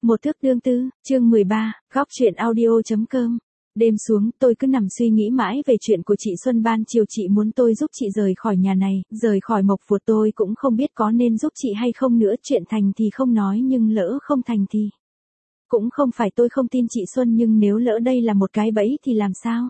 Một thước đương tư, chương 13, góc truyện audio.com. Đêm xuống, tôi cứ nằm suy nghĩ mãi về chuyện của chị Xuân. Ban chiều chị muốn tôi giúp chị rời khỏi nhà này, rời khỏi Mộc Phụt. Tôi cũng không biết có nên giúp chị hay không nữa. Chuyện thành thì không nói, nhưng lỡ không thành thì... Cũng không phải tôi không tin chị Xuân, nhưng nếu lỡ đây là một cái bẫy thì làm sao?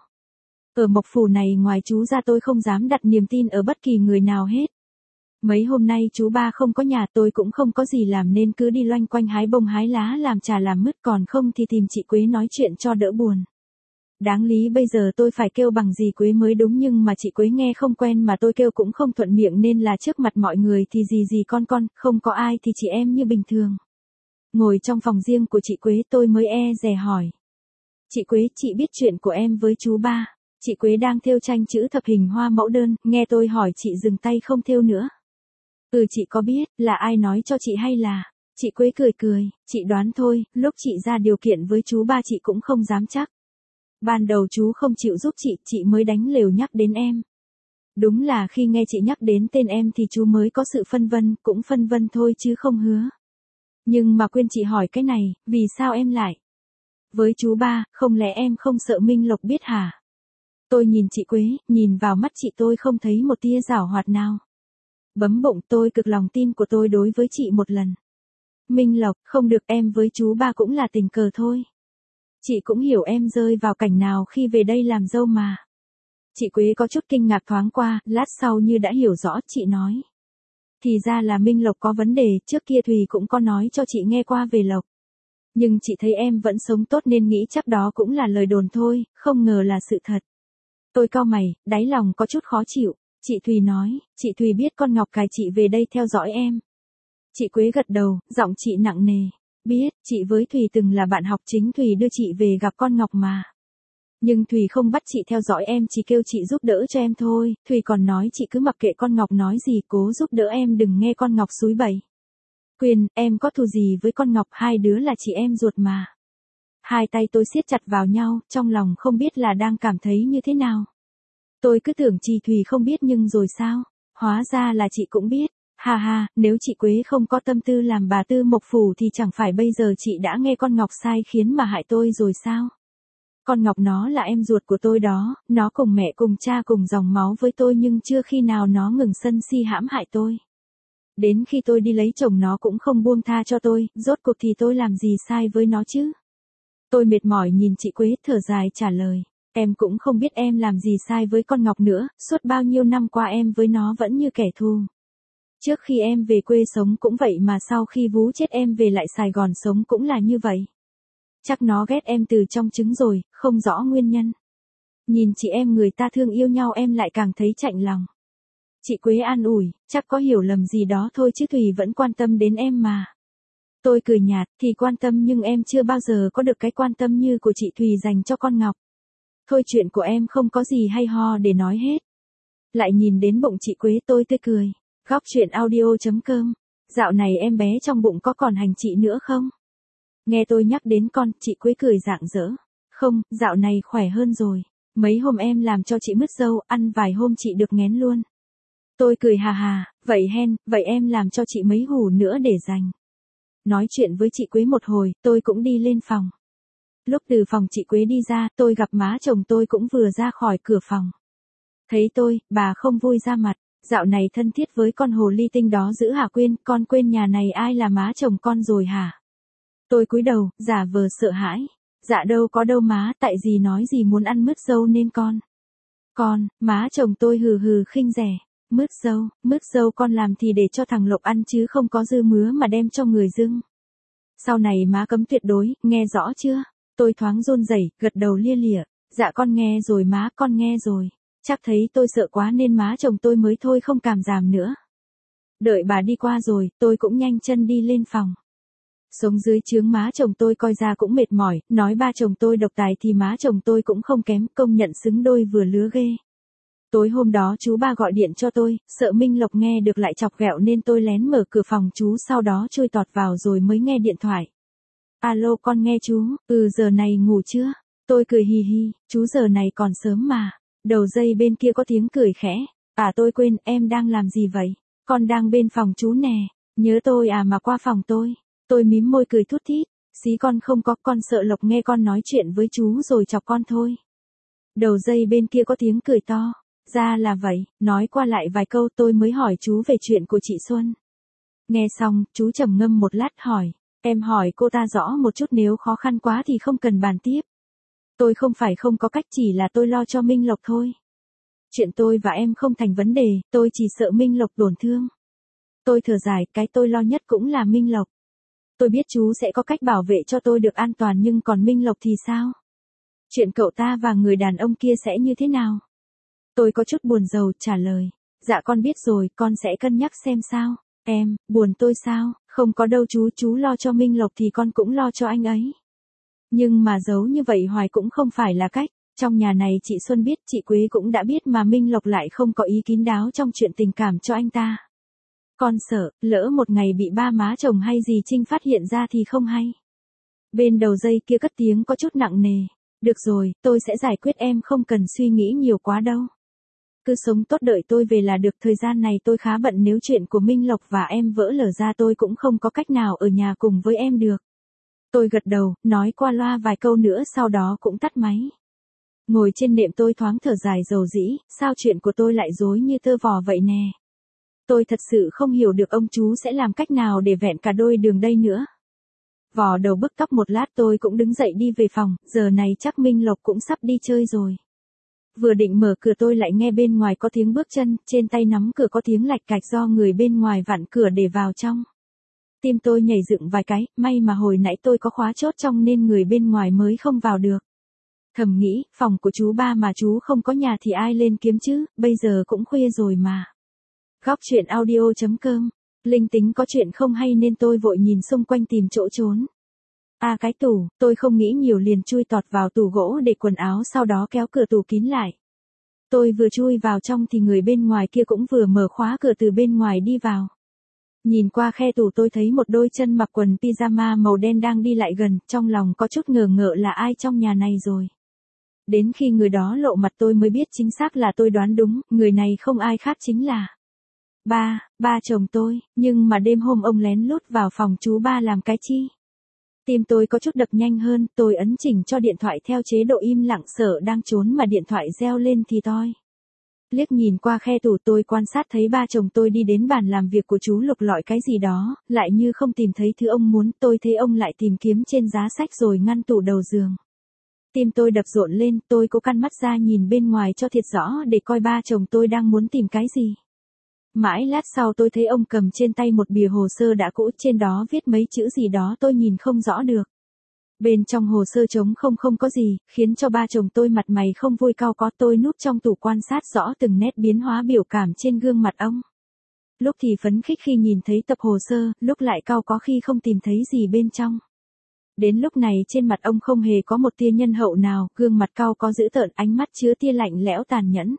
Ở Mộc Phủ này ngoài chú ra tôi không dám đặt niềm tin ở bất kỳ người nào hết. Mấy hôm nay chú ba không có nhà, tôi cũng không có gì làm nên cứ đi loanh quanh hái bông hái lá, làm trà làm mứt, còn không thì tìm chị Quế nói chuyện cho đỡ buồn. Đáng lý bây giờ tôi phải kêu bằng dì Quế mới đúng, nhưng mà chị Quế nghe không quen, mà tôi kêu cũng không thuận miệng, nên là trước mặt mọi người thì dì con, không có ai thì chị em như bình thường. Ngồi trong phòng riêng của chị Quế tôi mới dè hỏi. Chị Quế, chị biết chuyện của em với chú ba. Chị Quế đang thêu tranh chữ thập hình hoa mẫu đơn, nghe tôi hỏi chị dừng tay không thêu nữa. Chị có biết, là ai nói cho chị hay là... Chị Quế cười, chị đoán thôi, lúc chị ra điều kiện với chú ba chị cũng không dám chắc. Ban đầu chú không chịu giúp chị mới đánh lều nhắc đến em. Đúng là khi nghe chị nhắc đến tên em thì chú mới có sự phân vân, cũng phân vân thôi chứ không hứa. Nhưng mà quên chị hỏi cái này, vì sao em lại... Với chú ba, không lẽ em không sợ Minh Lộc biết hả? Tôi nhìn chị Quế, nhìn vào mắt chị tôi không thấy một tia giảo hoạt nào. Bấm bụng, tôi cực lòng tin của tôi đối với chị một lần. Minh Lộc, không được, em với chú ba cũng là tình cờ thôi. Chị cũng hiểu em rơi vào cảnh nào khi về đây làm dâu mà. Chị Quế có chút kinh ngạc thoáng qua, lát sau như đã hiểu rõ, chị nói. Thì ra là Minh Lộc có vấn đề, trước kia Thùy cũng có nói cho chị nghe qua về Lộc. Nhưng chị thấy em vẫn sống tốt nên nghĩ chắc đó cũng là lời đồn thôi, không ngờ là sự thật. Tôi cau mày, đáy lòng có chút khó chịu. Chị Thùy nói, chị Thùy biết con Ngọc cài chị về đây theo dõi em. Chị Quế gật đầu, giọng chị nặng nề. Biết, chị với Thùy từng là bạn học, chính Thùy đưa chị về gặp con Ngọc mà. Nhưng Thùy không bắt chị theo dõi em, chỉ kêu chị giúp đỡ cho em thôi. Thùy còn nói chị cứ mặc kệ con Ngọc nói gì, cố giúp đỡ em, đừng nghe con Ngọc xúi bẩy. Quyên, em có thù gì với con Ngọc, hai đứa là chị em ruột mà. Hai tay tôi siết chặt vào nhau, trong lòng không biết là đang cảm thấy như thế nào. Tôi cứ tưởng chị Thùy không biết, nhưng rồi sao? Hóa ra là chị cũng biết. Ha, nếu chị Quế không có tâm tư làm bà Tư Mộc Phủ thì chẳng phải bây giờ chị đã nghe con Ngọc sai khiến mà hại tôi rồi sao? Con Ngọc nó là em ruột của tôi đó, nó cùng mẹ cùng cha cùng dòng máu với tôi, nhưng chưa khi nào nó ngừng sân si hãm hại tôi. Đến khi tôi đi lấy chồng nó cũng không buông tha cho tôi, rốt cuộc thì tôi làm gì sai với nó chứ? Tôi mệt mỏi nhìn chị Quế, thở dài trả lời. Em cũng không biết em làm gì sai với con Ngọc nữa, suốt bao nhiêu năm qua em với nó vẫn như kẻ thù. Trước khi em về quê sống cũng vậy, mà sau khi Vú chết em về lại Sài Gòn sống cũng là như vậy. Chắc nó ghét em từ trong trứng rồi, không rõ nguyên nhân. Nhìn chị em người ta thương yêu nhau em lại càng thấy chạnh lòng. Chị Quế an ủi, chắc có hiểu lầm gì đó thôi chứ Thùy vẫn quan tâm đến em mà. Tôi cười nhạt, thì quan tâm nhưng em chưa bao giờ có được cái quan tâm như của chị Thùy dành cho con Ngọc. Thôi chuyện của em không có gì hay ho để nói hết. Lại nhìn đến bụng chị Quế tôi tươi cười. Góc truyện audio.com. Dạo này em bé trong bụng có còn hành chị nữa không? Nghe tôi nhắc đến con, chị Quế cười rạng rỡ. Không, dạo này khỏe hơn rồi. Mấy hôm em làm cho chị mứt dâu, ăn vài hôm chị được nghén luôn. Tôi cười hà, vậy em làm cho chị mấy hủ nữa để dành. Nói chuyện với chị Quế một hồi, tôi cũng đi lên phòng. Lúc từ phòng chị Quế đi ra, tôi gặp má chồng tôi cũng vừa ra khỏi cửa phòng. Thấy tôi, bà không vui ra mặt. Dạo này thân thiết với con hồ ly tinh đó dữ hả Quyên, con quên nhà này ai là má chồng con rồi hả? Tôi cúi đầu, giả vờ sợ hãi. Dạ đâu có đâu má, tại dì nói dì muốn ăn mứt dâu nên con. Con, má chồng tôi hừ khinh rẻ. Mứt dâu con làm thì để cho thằng Lộc ăn chứ không có dư mứa mà đem cho người dưng. Sau này má cấm tuyệt đối, nghe rõ chưa? Tôi thoáng run rẩy, gật đầu lia lịa. Dạ con nghe rồi má, con nghe rồi. Chắc thấy tôi sợ quá nên má chồng tôi mới thôi không càm giảm nữa. Đợi bà đi qua rồi, tôi cũng nhanh chân đi lên phòng. Sống dưới trướng má chồng tôi coi ra cũng mệt mỏi, nói ba chồng tôi độc tài thì má chồng tôi cũng không kém, công nhận xứng đôi vừa lứa ghê. Tối hôm đó chú ba gọi điện cho tôi, sợ Minh Lộc nghe được lại chọc ghẹo nên tôi lén mở cửa phòng chú, sau đó chui tọt vào rồi mới nghe điện thoại. Alo con nghe chú, giờ này ngủ chưa? Tôi cười hì, chú giờ này còn sớm mà. Đầu dây bên kia có tiếng cười khẽ. Tôi quên, em đang làm gì vậy? Con đang bên phòng chú nè. Nhớ tôi à mà qua phòng tôi. Tôi mím môi cười thút thít. Xí con không có, con sợ Lộc nghe con nói chuyện với chú rồi chọc con thôi. Đầu dây bên kia có tiếng cười to. Ra là vậy, nói qua lại vài câu tôi mới hỏi chú về chuyện của chị Xuân. Nghe xong, chú trầm ngâm một lát hỏi. Em hỏi cô ta rõ một chút, nếu khó khăn quá thì không cần bàn tiếp. Tôi không phải không có cách, chỉ là tôi lo cho Minh Lộc thôi. Chuyện tôi và em không thành vấn đề, tôi chỉ sợ Minh Lộc tổn thương. Tôi thở dài, cái tôi lo nhất cũng là Minh Lộc. Tôi biết chú sẽ có cách bảo vệ cho tôi được an toàn, nhưng còn Minh Lộc thì sao? Chuyện cậu ta và người đàn ông kia sẽ như thế nào? Tôi có chút buồn rầu trả lời. Dạ con biết rồi, con sẽ cân nhắc xem sao. Em, buồn tôi sao? Không có đâu chú lo cho Minh Lộc thì con cũng lo cho anh ấy. Nhưng mà giấu như vậy hoài cũng không phải là cách. Trong nhà này chị Xuân biết, chị Quế cũng đã biết mà Minh Lộc lại không có ý kín đáo trong chuyện tình cảm cho anh ta. Con sợ, lỡ một ngày bị ba má chồng hay dì Trinh phát hiện ra thì không hay. Bên đầu dây kia cất tiếng có chút nặng nề. Được rồi, tôi sẽ giải quyết, em không cần suy nghĩ nhiều quá đâu. Cứ sống tốt đợi tôi về là được, thời gian này tôi khá bận, nếu chuyện của Minh Lộc và em vỡ lở ra tôi cũng không có cách nào ở nhà cùng với em được. Tôi gật đầu, nói qua loa vài câu nữa sau đó cũng tắt máy. Ngồi trên nệm tôi thoáng thở dài dầu dĩ, sao chuyện của tôi lại rối như tơ vò vậy nè. Tôi thật sự không hiểu được ông chú sẽ làm cách nào để vẹn cả đôi đường đây nữa. Vò đầu bứt tóc một lát tôi cũng đứng dậy đi về phòng, giờ này chắc Minh Lộc cũng sắp đi chơi rồi. Vừa định mở cửa tôi lại nghe bên ngoài có tiếng bước chân, trên tay nắm cửa có tiếng lạch cạch do người bên ngoài vặn cửa để vào trong. Tim tôi nhảy dựng vài cái, may mà hồi nãy tôi có khóa chốt trong nên người bên ngoài mới không vào được. Thầm nghĩ, phòng của chú ba mà chú không có nhà thì ai lên kiếm chứ, bây giờ cũng khuya rồi mà. Góc truyện audio.com. Linh tính có chuyện không hay nên tôi vội nhìn xung quanh tìm chỗ trốn. Cái tủ, tôi không nghĩ nhiều liền chui tọt vào tủ gỗ để quần áo, sau đó kéo cửa tủ kín lại. Tôi vừa chui vào trong thì người bên ngoài kia cũng vừa mở khóa cửa từ bên ngoài đi vào. Nhìn qua khe tủ tôi thấy một đôi chân mặc quần pyjama màu đen đang đi lại gần, trong lòng có chút ngờ ngợ là ai trong nhà này rồi. Đến khi người đó lộ mặt tôi mới biết chính xác là tôi đoán đúng, người này không ai khác chính là ba chồng tôi, nhưng mà đêm hôm ông lén lút vào phòng chú ba làm cái chi? Tim tôi có chút đập nhanh hơn, tôi ấn chỉnh cho điện thoại theo chế độ im lặng, sợ đang trốn mà điện thoại reo lên thì toi. Liếc nhìn qua khe tủ tôi quan sát thấy ba chồng tôi đi đến bàn làm việc của chú lục lọi cái gì đó, lại như không tìm thấy thứ ông muốn, tôi thấy ông lại tìm kiếm trên giá sách rồi ngăn tủ đầu giường. Tim tôi đập rộn lên, tôi cố căn mắt ra nhìn bên ngoài cho thiệt rõ để coi ba chồng tôi đang muốn tìm cái gì. Mãi lát sau tôi thấy ông cầm trên tay một bìa hồ sơ đã cũ, trên đó viết mấy chữ gì đó tôi nhìn không rõ được. Bên trong hồ sơ trống không có gì, khiến cho ba chồng tôi mặt mày không vui cau có. Tôi núp trong tủ quan sát rõ từng nét biến hóa biểu cảm trên gương mặt ông. Lúc thì phấn khích khi nhìn thấy tập hồ sơ, lúc lại cau có khi không tìm thấy gì bên trong. Đến lúc này trên mặt ông không hề có một tia nhân hậu nào, gương mặt cau có dữ tợn, ánh mắt chứa tia lạnh lẽo tàn nhẫn.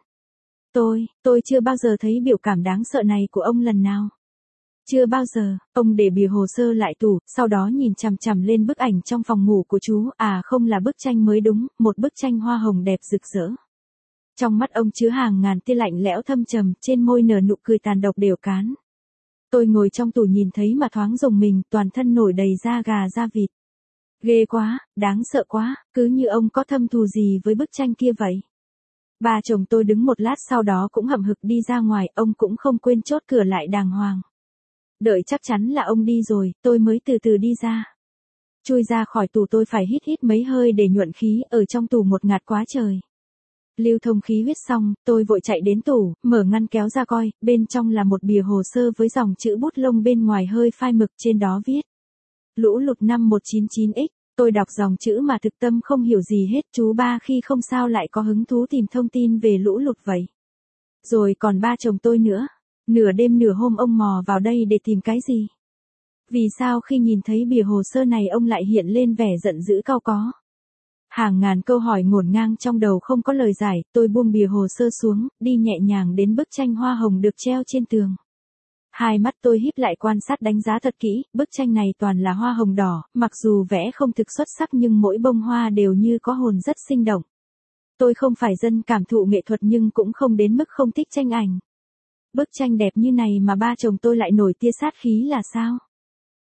Tôi chưa bao giờ thấy biểu cảm đáng sợ này của ông lần nào. Chưa bao giờ. Ông để bìa hồ sơ lại tủ, sau đó nhìn chằm chằm lên bức ảnh trong phòng ngủ của chú, không là bức tranh mới đúng, một bức tranh hoa hồng đẹp rực rỡ. Trong mắt ông chứa hàng ngàn tia lạnh lẽo thâm trầm, trên môi nở nụ cười tàn độc đều cán. Tôi ngồi trong tủ nhìn thấy mà thoáng rùng mình, toàn thân nổi đầy da gà da vịt. Ghê quá, đáng sợ quá, cứ như ông có thâm thù gì với bức tranh kia vậy. Ba chồng tôi đứng một lát sau đó cũng hậm hực đi ra ngoài, ông cũng không quên chốt cửa lại đàng hoàng. Đợi chắc chắn là ông đi rồi, tôi mới từ từ đi ra. Chui ra khỏi tủ tôi phải hít mấy hơi để nhuận khí, ở trong tủ một ngạt quá trời. Lưu thông khí huyết xong, tôi vội chạy đến tủ, mở ngăn kéo ra coi, bên trong là một bìa hồ sơ với dòng chữ bút lông bên ngoài hơi phai mực, trên đó viết. Lũ lụt năm 199X. Tôi đọc dòng chữ mà thực tâm không hiểu gì hết, chú ba khi không sao lại có hứng thú tìm thông tin về lũ lụt vậy. Rồi còn ba chồng tôi nữa. Nửa đêm nửa hôm ông mò vào đây để tìm cái gì? Vì sao khi nhìn thấy bìa hồ sơ này ông lại hiện lên vẻ giận dữ cau có? Hàng ngàn câu hỏi ngổn ngang trong đầu không có lời giải, tôi buông bìa hồ sơ xuống, đi nhẹ nhàng đến bức tranh hoa hồng được treo trên tường. Hai mắt tôi híp lại quan sát đánh giá thật kỹ, bức tranh này toàn là hoa hồng đỏ, mặc dù vẽ không thực xuất sắc nhưng mỗi bông hoa đều như có hồn, rất sinh động. Tôi không phải dân cảm thụ nghệ thuật nhưng cũng không đến mức không thích tranh ảnh. Bức tranh đẹp như này mà ba chồng tôi lại nổi tia sát khí là sao?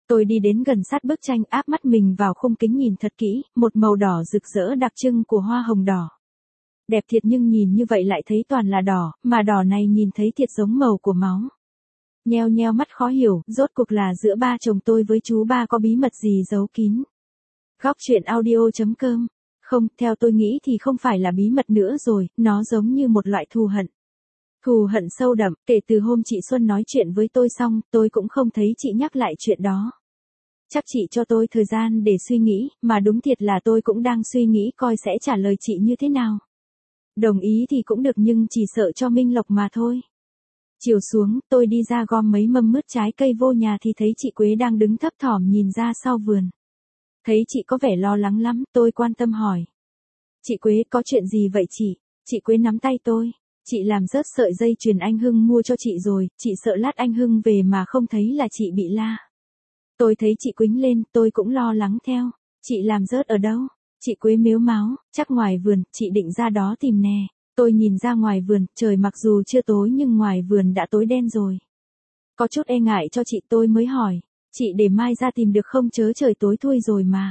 Tôi đi đến gần sát bức tranh, áp mắt mình vào khung kính nhìn thật kỹ, một màu đỏ rực rỡ đặc trưng của hoa hồng đỏ. Đẹp thiệt nhưng nhìn như vậy lại thấy toàn là đỏ, mà đỏ này nhìn thấy thiệt giống màu của máu. Nheo nheo mắt khó hiểu, rốt cuộc là giữa ba chồng tôi với chú ba có bí mật gì giấu kín. Góc truyện audio.com. Không, theo tôi nghĩ thì không phải là bí mật nữa rồi, nó giống như một loại thù hận. Thù hận sâu đậm, kể từ hôm chị Xuân nói chuyện với tôi xong, tôi cũng không thấy chị nhắc lại chuyện đó. Chắc chị cho tôi thời gian để suy nghĩ, mà đúng thiệt là tôi cũng đang suy nghĩ coi sẽ trả lời chị như thế nào. Đồng ý thì cũng được nhưng chỉ sợ cho Minh Lộc mà thôi. Chiều xuống, tôi đi ra gom mấy mâm mướt trái cây vô nhà thì thấy chị Quế đang đứng thấp thỏm nhìn ra sau vườn. Thấy chị có vẻ lo lắng lắm, tôi quan tâm hỏi. Chị Quế, có chuyện gì vậy chị? Chị Quế nắm tay tôi. Chị làm rớt sợi dây chuyền anh Hưng mua cho chị rồi, chị sợ lát anh Hưng về mà không thấy là chị bị la. Tôi thấy chị quĩnh lên, tôi cũng lo lắng theo. Chị làm rớt ở đâu? Chị Quế mếu máo, chắc ngoài vườn, chị định ra đó tìm nè. Tôi nhìn ra ngoài vườn, trời mặc dù chưa tối nhưng ngoài vườn đã tối đen rồi. Có chút e ngại cho chị tôi mới hỏi. Chị để mai ra tìm được không chớ trời tối thui rồi mà.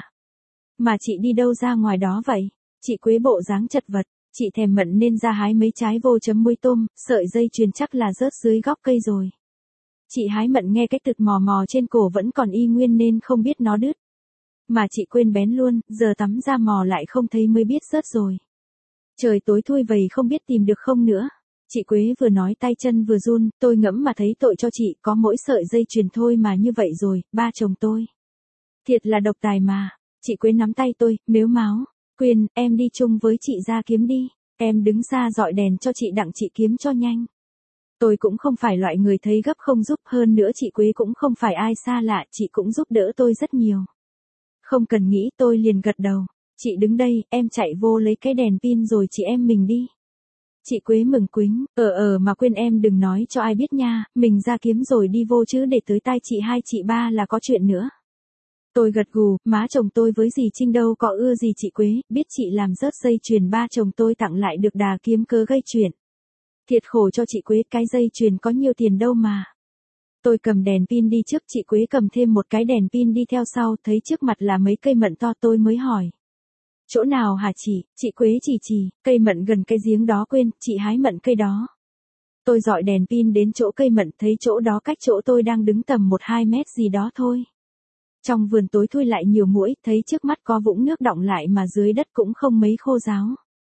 Mà chị đi đâu ra ngoài đó vậy? Chị Quế bộ dáng chật vật. Chị thèm mận nên ra hái mấy trái vô chấm muối tôm, sợi dây chuyền chắc là rớt dưới gốc cây rồi. Chị hái mận nghe cái tực mò mò trên cổ vẫn còn y nguyên nên không biết nó đứt. Mà chị quên bén luôn, giờ tắm ra mò lại không thấy mới biết rớt rồi. Trời tối thui vậy không biết tìm được không nữa. Chị Quế vừa nói tay chân vừa run, tôi ngẫm mà thấy tội cho chị, có mỗi sợi dây chuyền thôi mà như vậy rồi, ba chồng tôi. Thiệt là độc tài mà. Chị Quế nắm tay tôi, mếu máo. Quyên, em đi chung với chị ra kiếm đi. Em đứng xa dọi đèn cho chị đặng chị kiếm cho nhanh. Tôi cũng không phải loại người thấy gấp không giúp, hơn nữa chị Quế cũng không phải ai xa lạ, chị cũng giúp đỡ tôi rất nhiều. Không cần nghĩ, tôi liền gật đầu. Chị đứng đây, em chạy vô lấy cái đèn pin rồi chị em mình đi. Chị Quế mừng quính, mà quên em đừng nói cho ai biết nha, mình ra kiếm rồi đi vô chứ để tới tai chị hai chị ba là có chuyện nữa. Tôi gật gù, má chồng tôi với dì Trinh đâu có ưa gì chị Quế, biết chị làm rớt dây chuyền ba chồng tôi tặng lại được đà kiếm cớ gây chuyện. Thiệt khổ cho chị Quế, cái dây chuyền có nhiều tiền đâu mà. Tôi cầm đèn pin đi trước, chị Quế cầm thêm một cái đèn pin đi theo sau, thấy trước mặt là mấy cây mận to tôi mới hỏi. Chỗ nào hả chị Quế chỉ, cây mận gần cái giếng đó, quên, chị hái mận cây đó. Tôi dọi đèn pin đến chỗ cây mận, thấy chỗ đó cách chỗ tôi đang đứng tầm 1-2 mét gì đó thôi. Trong vườn tối thui lại nhiều muỗi, thấy trước mắt có vũng nước đọng lại mà dưới đất cũng không mấy khô ráo.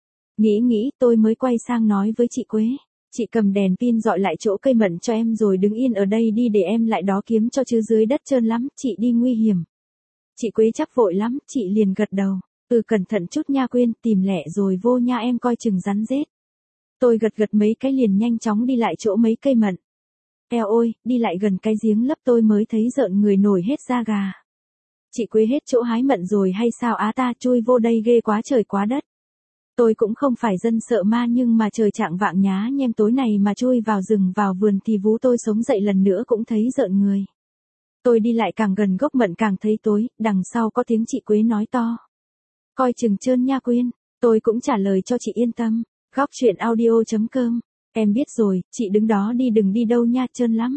Nghĩ tôi mới quay sang nói với chị Quế. Chị cầm đèn pin dọi lại chỗ cây mận cho em rồi đứng yên ở đây đi để em lại đó kiếm cho chứ dưới đất trơn lắm, chị đi nguy hiểm. Chị Quế chắc vội lắm, chị liền gật đầu. Cẩn thận chút nha Quyên, tìm lẹ rồi vô nha em coi chừng rắn rết. Tôi gật mấy cái liền nhanh chóng đi lại chỗ mấy cây mận. Eo ôi, đi lại gần cái giếng lấp tôi mới thấy rợn người nổi hết da gà. Chị Quế hết chỗ hái mận rồi hay sao á, ta chui vô đây ghê quá trời quá đất. Tôi cũng không phải dân sợ ma nhưng mà trời chạng vạng nhá nhem tối này mà chui vào rừng vào vườn thì vú tôi sống dậy lần nữa cũng thấy rợn người. Tôi đi lại càng gần gốc mận càng thấy tối, đằng sau có tiếng chị Quế nói to. Coi chừng trơn nha Quyên, tôi cũng trả lời cho chị yên tâm. Góc truyện audio.com. Em biết rồi, chị đứng đó đi đừng đi đâu nha, trơn lắm.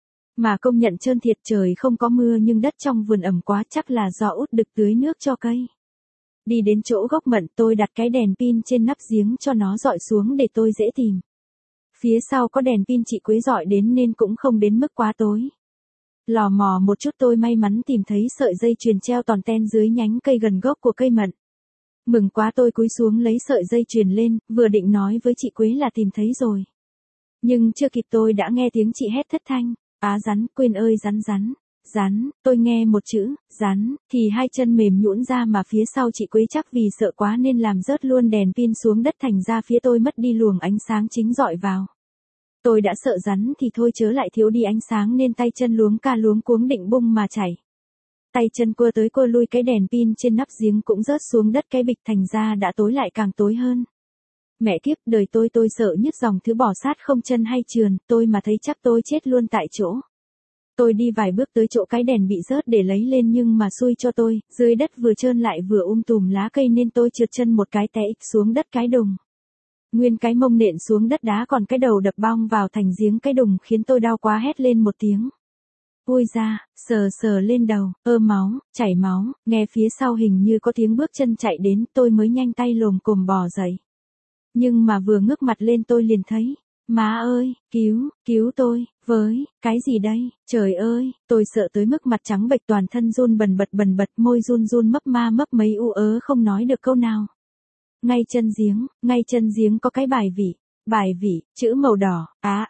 Mà công nhận trơn thiệt, trời không có mưa nhưng đất trong vườn ẩm quá, chắc là do út đực tưới nước cho cây. Đi đến chỗ gốc mận tôi đặt cái đèn pin trên nắp giếng cho nó dọi xuống để tôi dễ tìm. Phía sau có đèn pin chị Quế dọi đến nên cũng không đến mức quá tối. Lò mò một chút tôi may mắn tìm thấy sợi dây chuyền treo tòn ten dưới nhánh cây gần gốc của cây mận. Mừng quá tôi cúi xuống lấy sợi dây chuyền lên, vừa định nói với chị Quế là tìm thấy rồi. Nhưng chưa kịp tôi đã nghe tiếng chị hét thất thanh. Á rắn, Quyên ơi rắn, tôi nghe một chữ, rắn, thì hai chân mềm nhũn ra mà phía sau chị Quế chắc vì sợ quá nên làm rớt luôn đèn pin xuống đất thành ra phía tôi mất đi luồng ánh sáng chính dọi vào. Tôi đã sợ rắn thì thôi chớ lại thiếu đi ánh sáng nên tay chân luống cuống định bung mà chảy. Tay chân cua tới cua lui cái đèn pin trên nắp giếng cũng rớt xuống đất cái bịch thành ra đã tối lại càng tối hơn. Mẹ kiếp, đời tôi sợ nhất dòng thứ bò sát không chân hay trườn, tôi mà thấy chắc tôi chết luôn tại chỗ. Tôi đi vài bước tới chỗ cái đèn bị rớt để lấy lên nhưng mà xui cho tôi, dưới đất vừa trơn lại vừa tùm lá cây nên tôi trượt chân một cái té xuống đất cái đùng. Nguyên cái mông nện xuống đất đá còn cái đầu đập bong vào thành giếng cái đùng khiến tôi đau quá hét lên một tiếng. ui ra, sờ sờ lên đầu, máu, chảy máu, nghe phía sau hình như có tiếng bước chân chạy đến, tôi mới nhanh tay lồm cồm bò dậy. Nhưng mà vừa ngước mặt lên tôi liền thấy, má ơi, cứu tôi, với, cái gì đây, trời ơi, tôi sợ tới mức mặt trắng bệch toàn thân run bần bật, môi run run mấp ma mấp mấy u ớ không nói được câu nào. Ngay chân giếng có cái bài vị, chữ màu đỏ,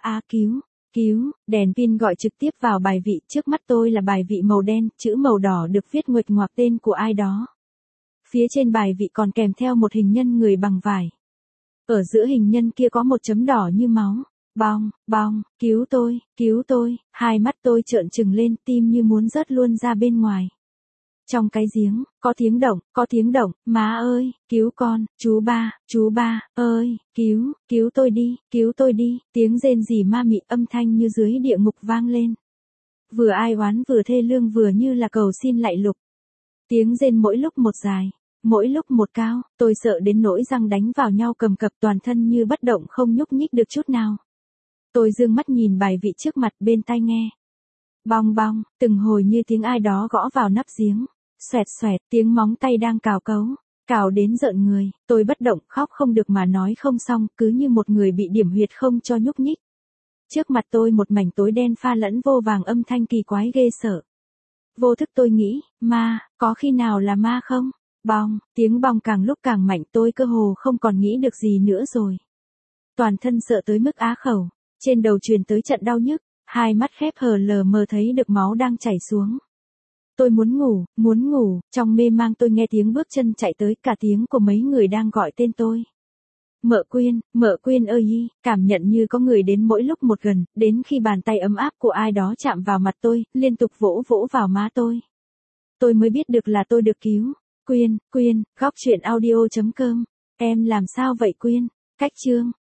cứu, đèn pin gọi trực tiếp vào bài vị, trước mắt tôi là bài vị màu đen, chữ màu đỏ được viết nguệch ngoạc tên của ai đó. Phía trên bài vị còn kèm theo một hình nhân người bằng vải. Ở giữa hình nhân kia có một chấm đỏ như máu. Bong, cứu tôi, hai mắt tôi trợn trừng lên, tim như muốn rớt luôn ra bên ngoài. Trong cái giếng, có tiếng động, má ơi, cứu con, chú ba, ơi, cứu tôi đi, tiếng rên rỉ ma mị âm thanh như dưới địa ngục vang lên. Vừa ai oán vừa thê lương vừa như là cầu xin lạy lục. Tiếng rên mỗi lúc một dài, mỗi lúc một cao, tôi sợ đến nỗi răng đánh vào nhau cầm cập toàn thân như bất động không nhúc nhích được chút nào. Tôi dương mắt nhìn bài vị trước mặt bên tai nghe. Bong, từng hồi như tiếng ai đó gõ vào nắp giếng. Xoẹt, tiếng móng tay đang cào cấu. Cào đến rợn người, tôi bất động khóc không được mà nói không xong, cứ như một người bị điểm huyệt không cho nhúc nhích. Trước mặt tôi một mảnh tối đen pha lẫn vô vàng âm thanh kỳ quái ghê sợ. Vô thức tôi nghĩ, ma, có khi nào là ma không? Bong, tiếng bong càng lúc càng mạnh tôi cơ hồ không còn nghĩ được gì nữa rồi. Toàn thân sợ tới mức á khẩu, trên đầu truyền tới trận đau nhức, hai mắt khép hờ lờ mờ thấy được máu đang chảy xuống. Tôi muốn ngủ, trong mê mang tôi nghe tiếng bước chân chạy tới cả tiếng của mấy người đang gọi tên tôi. Mợ Quyên ơi, cảm nhận như có người đến mỗi lúc một gần, đến khi bàn tay ấm áp của ai đó chạm vào mặt tôi, liên tục vỗ vào má tôi. Tôi mới biết được là tôi được cứu. Quyên, góc truyện audio.com. Em làm sao vậy Quyên? Cách chương.